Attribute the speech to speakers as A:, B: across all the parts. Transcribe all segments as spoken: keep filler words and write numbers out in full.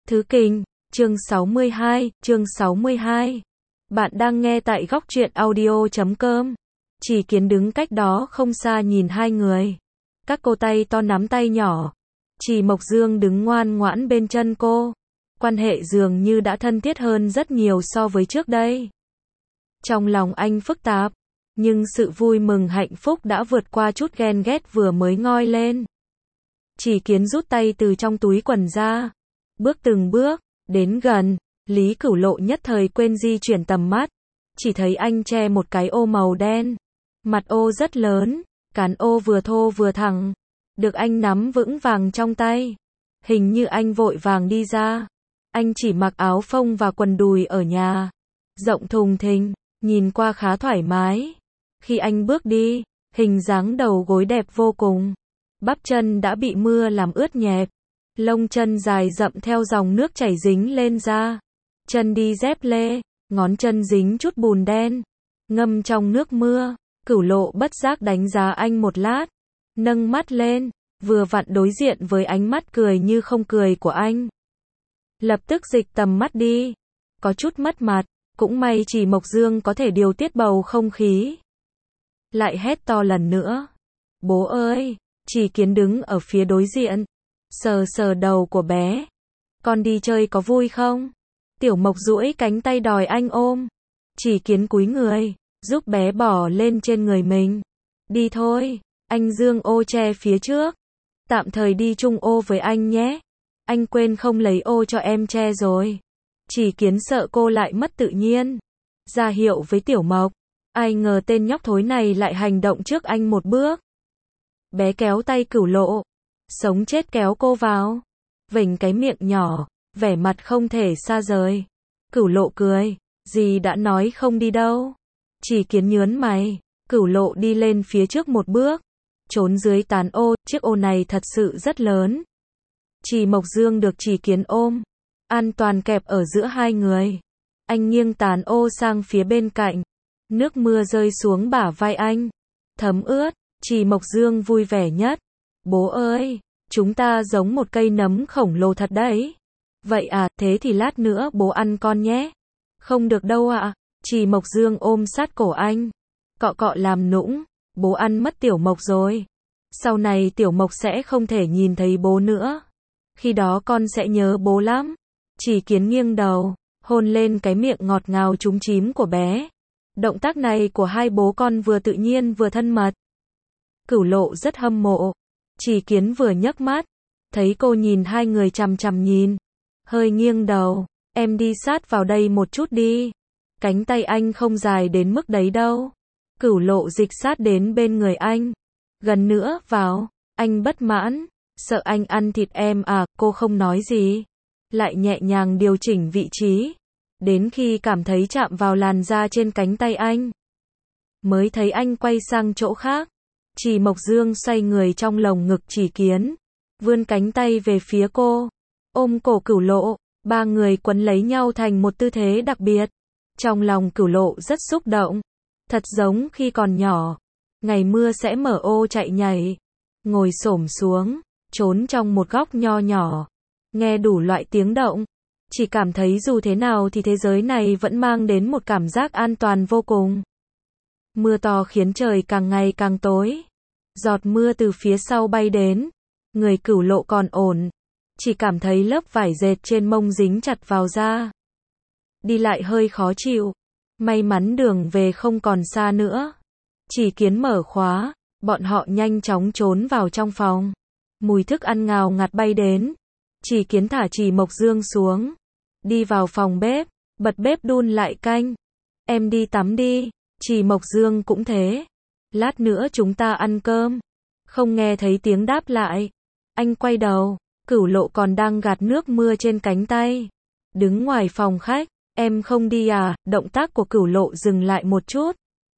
A: Thứ Kinh, chương sáu mươi hai, chương sáu mươi hai. Bạn đang nghe tại góc truyện audio chấm com. Chỉ Kiến đứng cách đó không xa nhìn hai người. Các cô tay to nắm tay nhỏ. Chỉ Mộc Dương đứng ngoan ngoãn bên chân cô. Quan hệ dường như đã thân thiết hơn rất nhiều so với trước đây. Trong lòng anh phức tạp, nhưng sự vui mừng hạnh phúc đã vượt qua chút ghen ghét vừa mới ngoi lên. Chỉ Kiến rút tay từ trong túi quần ra. Bước từng bước, đến gần, Lý Cửu Lộ nhất thời quên di chuyển tầm mắt. Chỉ thấy anh che một cái ô màu đen. Mặt ô rất lớn, cán ô vừa thô vừa thẳng. Được anh nắm vững vàng trong tay. Hình như anh vội vàng đi ra. Anh chỉ mặc áo phông và quần đùi ở nhà. Rộng thùng thình, nhìn qua khá thoải mái. Khi anh bước đi, hình dáng đầu gối đẹp vô cùng. Bắp chân đã bị mưa làm ướt nhẹp. Lông chân dài rậm theo dòng nước chảy dính lên da. Chân đi dép lê, ngón chân dính chút bùn đen. Ngâm trong nước mưa, Cửu Lộ bất giác đánh giá anh một lát. Nâng mắt lên, vừa vặn đối diện với ánh mắt cười như không cười của anh. Lập tức dịch tầm mắt đi. Có chút mất mặt, cũng may Chỉ Mộc Dương có thể điều tiết bầu không khí. Lại hét to lần nữa. Bố ơi! Chỉ Kiến đứng ở phía đối diện. Sờ sờ đầu của bé. Con đi chơi có vui không? Tiểu Mộc duỗi cánh tay đòi anh ôm. Chỉ Kiến cúi người, giúp bé bỏ lên trên người mình. Đi thôi, anh dương ô che phía trước. Tạm thời đi chung ô với anh nhé. Anh quên không lấy ô cho em che rồi. Chỉ Kiến sợ cô lại mất tự nhiên. Ra hiệu với Tiểu Mộc. Ai ngờ tên nhóc thối này lại hành động trước anh một bước. Bé kéo tay Cửu Lộ. Sống chết kéo cô vào. Vểnh cái miệng nhỏ, vẻ mặt không thể xa rời. Cửu Lộ cười. Dì đã nói không đi đâu. Chỉ Kiến nhớn mày. Cửu Lộ đi lên phía trước một bước. Trốn dưới tán ô. Chiếc ô này thật sự rất lớn. Chỉ Mộc Dương được Chỉ Kiến ôm. An toàn kẹp ở giữa hai người. Anh nghiêng tán ô sang phía bên cạnh. Nước mưa rơi xuống bả vai anh. Thấm ướt. Chỉ Mộc Dương vui vẻ nhất. Bố ơi, chúng ta giống một cây nấm khổng lồ thật đấy. Vậy à, thế thì lát nữa bố ăn con nhé. Không được đâu ạ. À. Chỉ Mộc Dương ôm sát cổ anh. Cọ cọ làm nũng. Bố ăn mất Tiểu Mộc rồi. Sau này Tiểu Mộc sẽ không thể nhìn thấy bố nữa. Khi đó con sẽ nhớ bố lắm. Chỉ Kiến nghiêng đầu, hôn lên cái miệng ngọt ngào trúng chím của bé. Động tác này của hai bố con vừa tự nhiên vừa thân mật. Cửu Lộ rất hâm mộ. Chỉ Kiến vừa nhấc mắt, thấy cô nhìn hai người chằm chằm nhìn, hơi nghiêng đầu. Em đi sát vào đây một chút đi. Cánh tay anh không dài đến mức đấy đâu. Cửu Lộ dịch sát đến bên người anh. Gần nữa, vào. Anh bất mãn. Sợ anh ăn thịt em à, cô không nói gì. Lại nhẹ nhàng điều chỉnh vị trí. Đến khi cảm thấy chạm vào làn da trên cánh tay anh. Mới thấy anh quay sang chỗ khác. Chỉ Mộc Dương xoay người trong lồng ngực Chỉ Kiến. Vươn cánh tay về phía cô. Ôm cổ Cửu Lộ. Ba người quấn lấy nhau thành một tư thế đặc biệt. Trong lòng Cửu Lộ rất xúc động. Thật giống khi còn nhỏ. Ngày mưa sẽ mở ô chạy nhảy. Ngồi xổm xuống. Trốn trong một góc nho nhỏ. Nghe đủ loại tiếng động. Chỉ cảm thấy dù thế nào thì thế giới này vẫn mang đến một cảm giác an toàn vô cùng. Mưa to khiến trời càng ngày càng tối. Giọt mưa từ phía sau bay đến. Người Cửu Lộ còn ổn. Chỉ cảm thấy lớp vải dệt trên mông dính chặt vào da. Đi lại hơi khó chịu. May mắn đường về không còn xa nữa. Chỉ Kiến mở khóa. Bọn họ nhanh chóng trốn vào trong phòng. Mùi thức ăn ngào ngạt bay đến. Chỉ Kiến thả Chỉ Mộc Dương xuống. Đi vào phòng bếp. Bật bếp đun lại canh. Em đi tắm đi. Chỉ Mộc Dương cũng thế. Lát nữa chúng ta ăn cơm. Không nghe thấy tiếng đáp lại. Anh quay đầu. Cửu Lộ còn đang gạt nước mưa trên cánh tay. Đứng ngoài phòng khách. Em không đi à? Động tác của Cửu Lộ dừng lại một chút.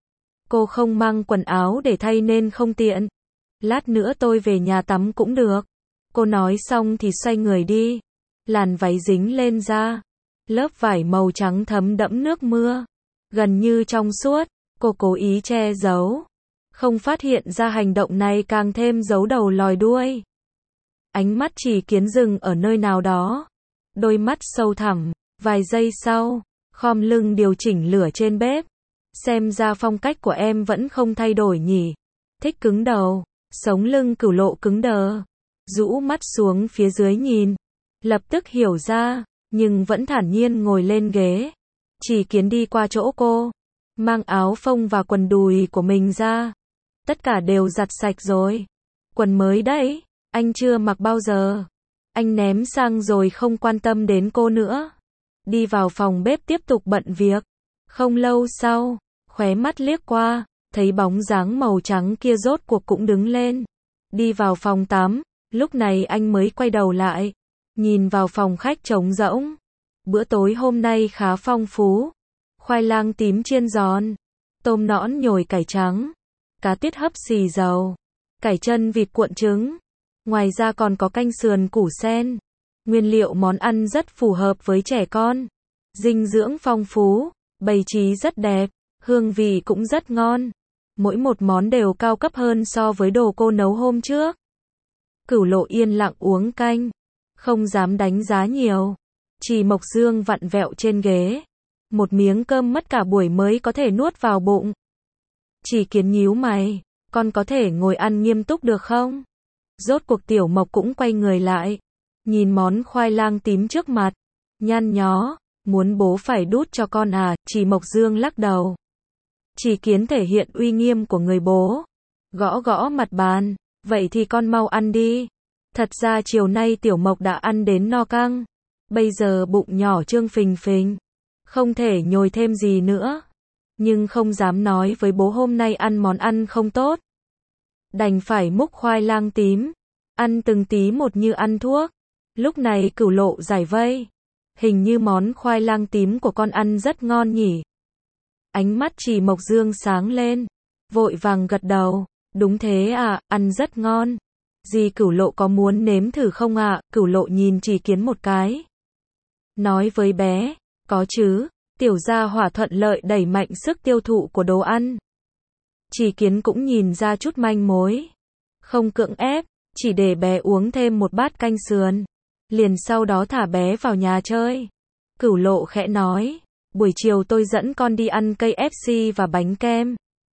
A: Cô không mang quần áo để thay nên không tiện. Lát nữa tôi về nhà tắm cũng được. Cô nói xong thì xoay người đi. Làn váy dính lên da. Lớp vải màu trắng thấm đẫm nước mưa. Gần như trong suốt. Cô cố ý che giấu. Không phát hiện ra hành động này càng thêm giấu đầu lòi đuôi. Ánh mắt Chỉ Kiến dừng ở nơi nào đó. đôi mắt sâu thẳm, vài giây sau, khom lưng điều chỉnh lửa trên bếp. Xem ra phong cách của em vẫn không thay đổi nhỉ. Thích cứng đầu, sống lưng Cửu Lộ cứng đờ, rũ mắt xuống phía dưới nhìn, lập tức hiểu ra, nhưng vẫn thản nhiên ngồi lên ghế. Chỉ Kiến đi qua chỗ cô, mang áo phông và quần đùi của mình ra. Tất cả đều giặt sạch rồi. Quần mới đấy, anh chưa mặc bao giờ. Anh ném sang rồi không quan tâm đến cô nữa. Đi vào phòng bếp tiếp tục bận việc. Không lâu sau, khóe mắt liếc qua, thấy bóng dáng màu trắng kia rốt cuộc cũng đứng lên. Đi vào phòng tắm, lúc này anh mới quay đầu lại. Nhìn vào phòng khách trống rỗng. Bữa tối hôm nay khá phong phú. Khoai lang tím chiên giòn, tôm nõn nhồi cải trắng, cá tiết hấp xì dầu, cải chân vịt cuộn trứng. Ngoài ra còn có canh sườn củ sen. Nguyên liệu món ăn rất phù hợp với trẻ con. Dinh dưỡng phong phú, bày trí rất đẹp, hương vị cũng rất ngon. Mỗi một món đều cao cấp hơn so với đồ cô nấu hôm trước. Cửu Lộ yên lặng uống canh, không dám đánh giá nhiều. Chỉ Mộc Dương vặn vẹo trên ghế. Một miếng cơm mất cả buổi mới có thể nuốt vào bụng. Chỉ Kiến nhíu mày, con có thể ngồi ăn nghiêm túc được không? Rốt cuộc Tiểu Mộc cũng quay người lại, nhìn món khoai lang tím trước mặt, nhăn nhó, muốn bố phải đút cho con à? Chỉ Mộc Dương lắc đầu. Chỉ Kiến thể hiện uy nghiêm của người bố, gõ gõ mặt bàn, vậy thì con mau ăn đi. Thật ra chiều nay Tiểu Mộc đã ăn đến no căng, bây giờ bụng nhỏ trương phình phình, không thể nhồi thêm gì nữa, nhưng không dám nói với bố hôm nay ăn món ăn không tốt. Đành phải múc khoai lang tím, ăn từng tí một như ăn thuốc. Lúc này Cửu Lộ giải vây, hình như món khoai lang tím của con ăn rất ngon nhỉ. Ánh mắt Chỉ Mộc Dương sáng lên, vội vàng gật đầu, đúng thế à, ăn rất ngon. Dì Cửu Lộ có muốn nếm thử không ạ? À? Cửu Lộ nhìn Chỉ Kiến một cái, nói với bé, có chứ. Tiểu gia hỏa thuận lợi đẩy mạnh sức tiêu thụ của đồ ăn. Chỉ Kiến cũng nhìn ra chút manh mối, không cưỡng ép, chỉ để bé uống thêm một bát canh sườn, liền sau đó thả bé vào nhà chơi. Cửu Lộ khẽ nói, buổi chiều tôi dẫn con đi ăn cây ép xê và bánh kem.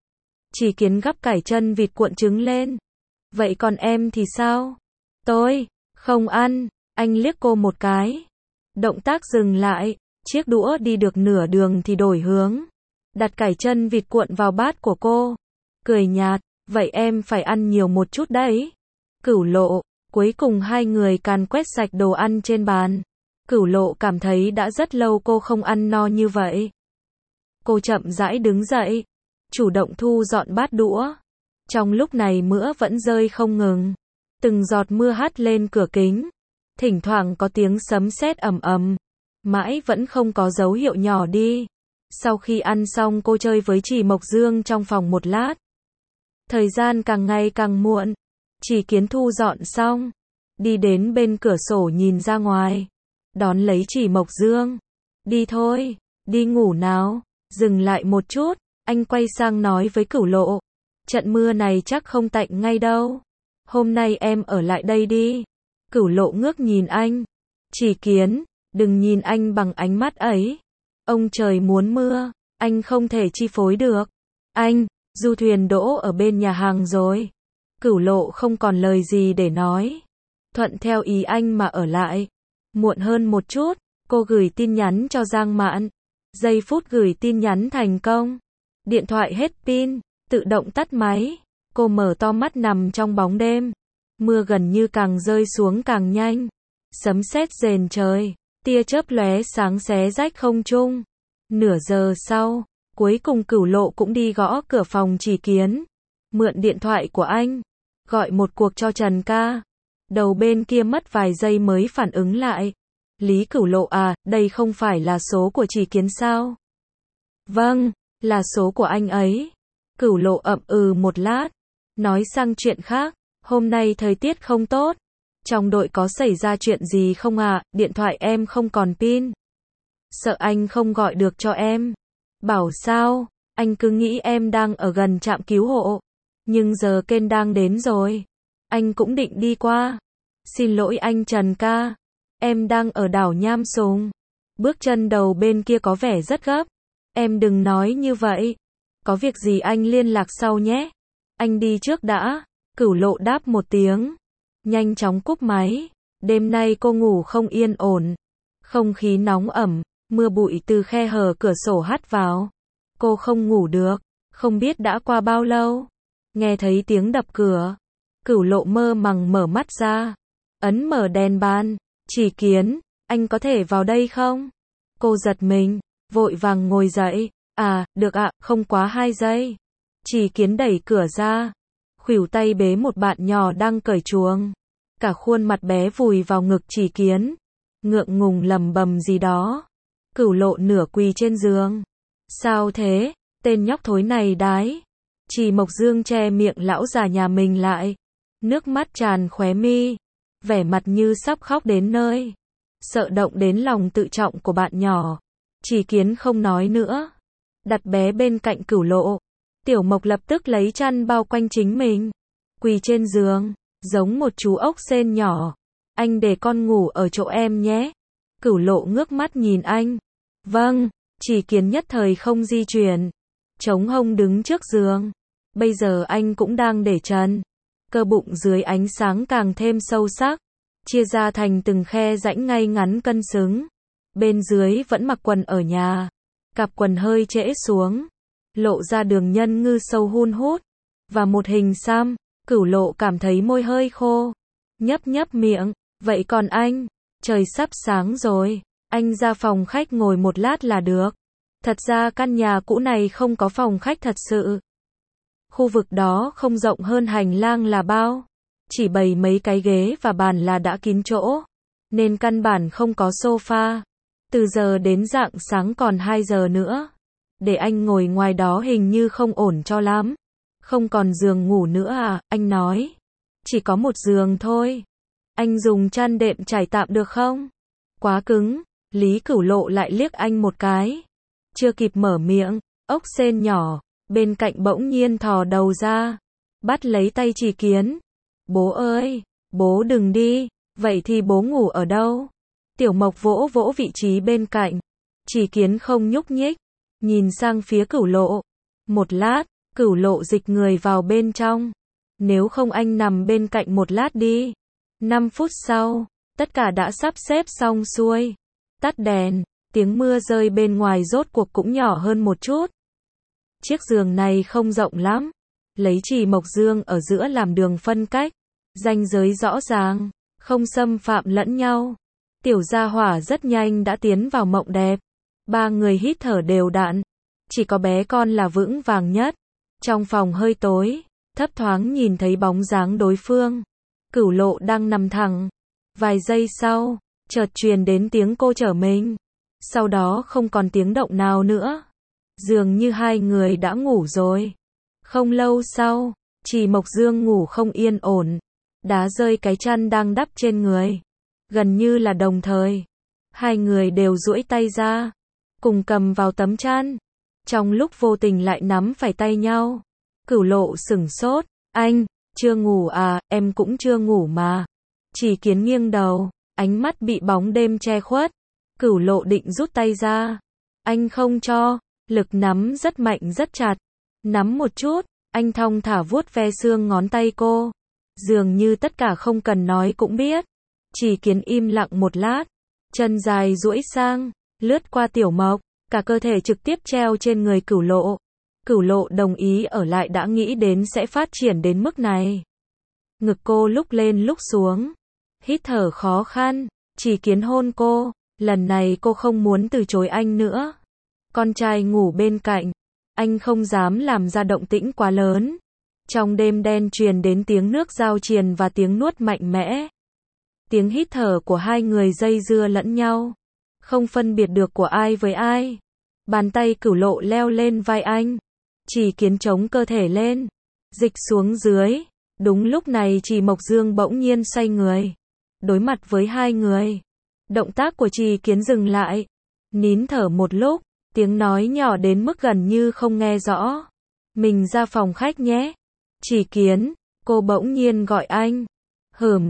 A: Chỉ Kiến gắp cải chân vịt cuộn trứng lên. Vậy còn em thì sao? Tôi không ăn. Anh liếc cô một cái. Động tác dừng lại, chiếc đũa đi được nửa đường thì đổi hướng, đặt cải chân vịt cuộn vào bát của cô, cười nhạt, vậy em phải ăn nhiều một chút đấy. Cửu Lộ, cuối cùng hai người càn quét sạch đồ ăn trên bàn. Cửu Lộ cảm thấy đã rất lâu cô không ăn no như vậy. Cô chậm rãi đứng dậy, chủ động thu dọn bát đũa. Trong lúc này mưa vẫn rơi không ngừng, từng giọt mưa hắt lên cửa kính, thỉnh thoảng có tiếng sấm sét ầm ầm, mãi vẫn không có dấu hiệu nhỏ đi. Sau khi ăn xong cô chơi với Chỉ Mộc Dương trong phòng một lát. Thời gian càng ngày càng muộn, Chỉ Kiến thu dọn xong, đi đến bên cửa sổ nhìn ra ngoài, đón lấy Chỉ Mộc Dương. Đi thôi, đi ngủ nào. Dừng lại một chút, anh quay sang nói với Cửu Lộ, trận mưa này chắc không tạnh ngay đâu. Hôm nay em ở lại đây đi. Cửu Lộ ngước nhìn anh. Chỉ Kiến, đừng nhìn anh bằng ánh mắt ấy. Ông trời muốn mưa, anh không thể chi phối được. Anh, du thuyền đỗ ở bên nhà hàng rồi. Cửu Lộ không còn lời gì để nói, thuận theo ý anh mà ở lại. Muộn hơn một chút, cô gửi tin nhắn cho Giang Mạn. Giây phút gửi tin nhắn thành công, điện thoại hết pin, tự động tắt máy. Cô mở to mắt nằm trong bóng đêm. Mưa gần như càng rơi xuống càng nhanh, sấm sét rền trời, tia chớp lóe sáng xé rách không trung. Nửa giờ sau, cuối cùng Cửu Lộ cũng đi gõ cửa phòng Chỉ Kiến, mượn điện thoại của anh, gọi một cuộc cho Trần ca. Đầu bên kia mất vài giây mới phản ứng lại. Lý Cửu Lộ à, đây không phải là số của Chỉ Kiến sao? Vâng, là số của anh ấy. Cửu Lộ ậm ừ một lát, nói sang chuyện khác, hôm nay thời tiết không tốt. Trong đội có xảy ra chuyện gì không ạ? À? Điện thoại em không còn pin. Sợ anh không gọi được cho em. Bảo sao? Anh cứ nghĩ em đang ở gần trạm cứu hộ. Nhưng giờ kênh đang đến rồi. Anh cũng định đi qua. Xin lỗi anh Trần ca. Em đang ở đảo Nham Sùng. Bước chân đầu bên kia có vẻ rất gấp. Em đừng nói như vậy. Có việc gì anh liên lạc sau nhé. Anh đi trước đã. Cửu Lộ đáp một tiếng. Nhanh chóng cúp máy. Đêm nay cô ngủ không yên ổn. Không khí nóng ẩm, mưa bụi từ khe hở cửa sổ hắt vào. Cô không ngủ được. Không biết đã qua bao lâu. Nghe thấy tiếng đập cửa. Cửu Lộ mơ màng mở mắt ra. Ấn mở đèn ban. Chỉ Kiến, anh có thể vào đây không? Cô giật mình, vội vàng ngồi dậy. À, được ạ, không quá hai giây. Chỉ Kiến đẩy cửa ra. Khuỷu tay bế một bạn nhỏ đang cởi chuồng. Cả khuôn mặt bé vùi vào ngực Chỉ Kiến. Ngượng ngùng lầm bầm gì đó. Cửu Lộ nửa quỳ trên giường. Sao thế? Tên nhóc thối này đái. Chỉ Mộc Dương che miệng lão già nhà mình lại. Nước mắt tràn khóe mi. Vẻ mặt như sắp khóc đến nơi. Sợ động đến lòng tự trọng của bạn nhỏ. Chỉ Kiến không nói nữa. Đặt bé bên cạnh Cửu Lộ. Tiểu Mộc lập tức lấy chăn bao quanh chính mình. Quỳ trên giường, giống một chú ốc sên nhỏ. Anh để con ngủ ở chỗ em nhé. Cửu Lộ ngước mắt nhìn anh. Vâng, Chỉ Kiến nhất thời không di chuyển. Chống hông đứng trước giường. Bây giờ anh cũng đang để chân. Cơ bụng dưới ánh sáng càng thêm sâu sắc. Chia ra thành từng khe rãnh ngay ngắn cân xứng. Bên dưới vẫn mặc quần ở nhà. Cặp quần hơi trễ xuống. Lộ ra đường nhân ngư sâu hun hút. Và một hình xăm. Cửu Lộ cảm thấy môi hơi khô. Nhấp nhấp miệng. Vậy còn anh? Trời sắp sáng rồi. Anh ra phòng khách ngồi một lát là được. Thật ra căn nhà cũ này không có phòng khách thật sự. Khu vực đó không rộng hơn hành lang là bao. Chỉ bày mấy cái ghế và bàn là đã kín chỗ. Nên căn bản không có sofa. Từ giờ đến rạng sáng còn hai giờ nữa. Để anh ngồi ngoài đó hình như không ổn cho lắm. Không còn giường ngủ nữa à, anh nói. Chỉ có một giường thôi. Anh dùng chăn đệm trải tạm được không? Quá cứng. Lý Cửu Lộ lại liếc anh một cái. Chưa kịp mở miệng, ốc sên nhỏ bên cạnh bỗng nhiên thò đầu ra, bắt lấy tay Chỉ Kiến. Bố ơi, bố đừng đi. Vậy thì bố ngủ ở đâu? Tiểu Mộc vỗ vỗ vị trí bên cạnh. Chỉ Kiến không nhúc nhích, nhìn sang phía Cửu Lộ. Một lát, Cửu Lộ dịch người vào bên trong. Nếu không anh nằm bên cạnh một lát đi. Năm phút sau, tất cả đã sắp xếp xong xuôi. Tắt đèn, tiếng mưa rơi bên ngoài rốt cuộc cũng nhỏ hơn một chút. Chiếc giường này không rộng lắm. Lấy Chỉ Mộc Dương ở giữa làm đường phân cách. Ranh giới rõ ràng, không xâm phạm lẫn nhau. Tiểu gia hỏa rất nhanh đã tiến vào mộng đẹp. Ba người hít thở đều đặn. Chỉ có bé con là vững vàng nhất. Trong phòng hơi tối, thấp thoáng nhìn thấy bóng dáng đối phương. Cửu Lộ đang nằm thẳng. Vài giây sau, chợt truyền đến tiếng cô trở mình. Sau đó không còn tiếng động nào nữa. Dường như hai người đã ngủ rồi. Không lâu sau, Chỉ Mộc Dương ngủ không yên ổn. Đá rơi cái chăn đang đắp trên người. Gần như là đồng thời. Hai người đều duỗi tay ra. Cùng cầm vào tấm chăn. Trong lúc vô tình lại nắm phải tay nhau. Cửu Lộ sửng sốt. Anh, chưa ngủ à, em cũng chưa ngủ mà. Chỉ Kiến nghiêng đầu. Ánh mắt bị bóng đêm che khuất. Cửu Lộ định rút tay ra. Anh không cho. Lực nắm rất mạnh rất chặt. Nắm một chút. Anh thong thả vuốt ve xương ngón tay cô. Dường như tất cả không cần nói cũng biết. Chỉ Kiến im lặng một lát. Chân dài duỗi sang. Lướt qua Tiểu Mộc. Cả cơ thể trực tiếp treo trên người Cửu Lộ. Cửu Lộ đồng ý ở lại đã nghĩ đến sẽ phát triển đến mức này. Ngực cô lúc lên lúc xuống. Hít thở khó khăn. Chỉ Kiến hôn cô. Lần này cô không muốn từ chối anh nữa. Con trai ngủ bên cạnh. Anh không dám làm ra động tĩnh quá lớn. Trong đêm đen truyền đến tiếng nước giao triền và tiếng nuốt mạnh mẽ. Tiếng hít thở của hai người dây dưa lẫn nhau. Không phân biệt được của ai với ai. Bàn tay Cửu Lộ leo lên vai anh. Chỉ Kiến chống cơ thể lên. Dịch xuống dưới. Đúng lúc này Chỉ Mộc Dương bỗng nhiên xoay người. Đối mặt với hai người. Động tác của Chỉ Kiến dừng lại. Nín thở một lúc. Tiếng nói nhỏ đến mức gần như không nghe rõ. Mình ra phòng khách nhé. Chỉ Kiến. Cô bỗng nhiên gọi anh. Hửm.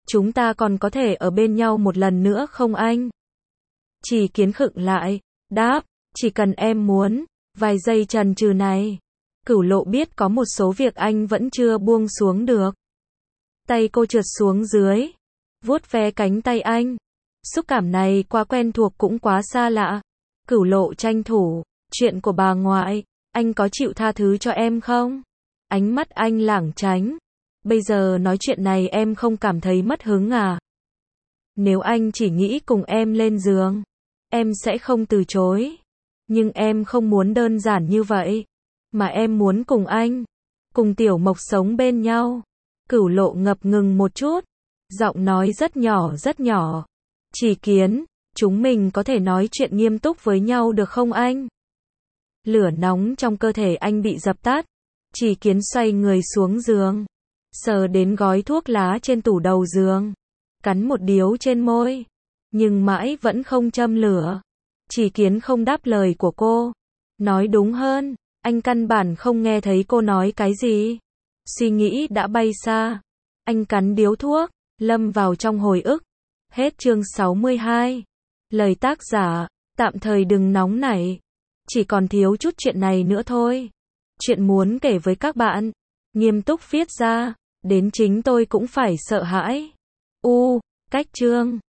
A: Chúng ta còn có thể ở bên nhau một lần nữa không anh? Chỉ Kiến khựng lại, đáp, chỉ cần em muốn. Vài giây chần chừ này, Cửu Lộ biết có một số việc anh vẫn chưa buông xuống được. Tay cô trượt xuống dưới, vuốt ve cánh tay anh. Xúc cảm này quá quen thuộc cũng quá xa lạ. Cửu Lộ tranh thủ, chuyện của bà ngoại, anh có chịu tha thứ cho em không? Ánh mắt anh lảng tránh. Bây giờ nói chuyện này em không cảm thấy mất hứng à? Nếu anh chỉ nghĩ cùng em lên giường, em sẽ không từ chối. Nhưng em không muốn đơn giản như vậy. Mà em muốn cùng anh, cùng Tiểu Mộc sống bên nhau. Cửu Lộ ngập ngừng một chút, giọng nói rất nhỏ rất nhỏ. Chỉ Kiến, chúng mình có thể nói chuyện nghiêm túc với nhau được không anh? Lửa nóng trong cơ thể anh bị dập tắt. Chỉ Kiến xoay người xuống giường, sờ đến gói thuốc lá trên tủ đầu giường, cắn một điếu trên môi, nhưng mãi vẫn không châm lửa. Chỉ Kiến không đáp lời của cô. Nói đúng hơn, anh căn bản không nghe thấy cô nói cái gì. Suy nghĩ đã bay xa. Anh cắn điếu thuốc, lâm vào trong hồi ức. Hết chương sáu mươi hai. Lời tác giả, tạm thời đừng nóng nảy. Chỉ còn thiếu chút chuyện này nữa thôi. Chuyện muốn kể với các bạn. Nghiêm túc viết ra, đến chính tôi cũng phải sợ hãi. U, cách chương.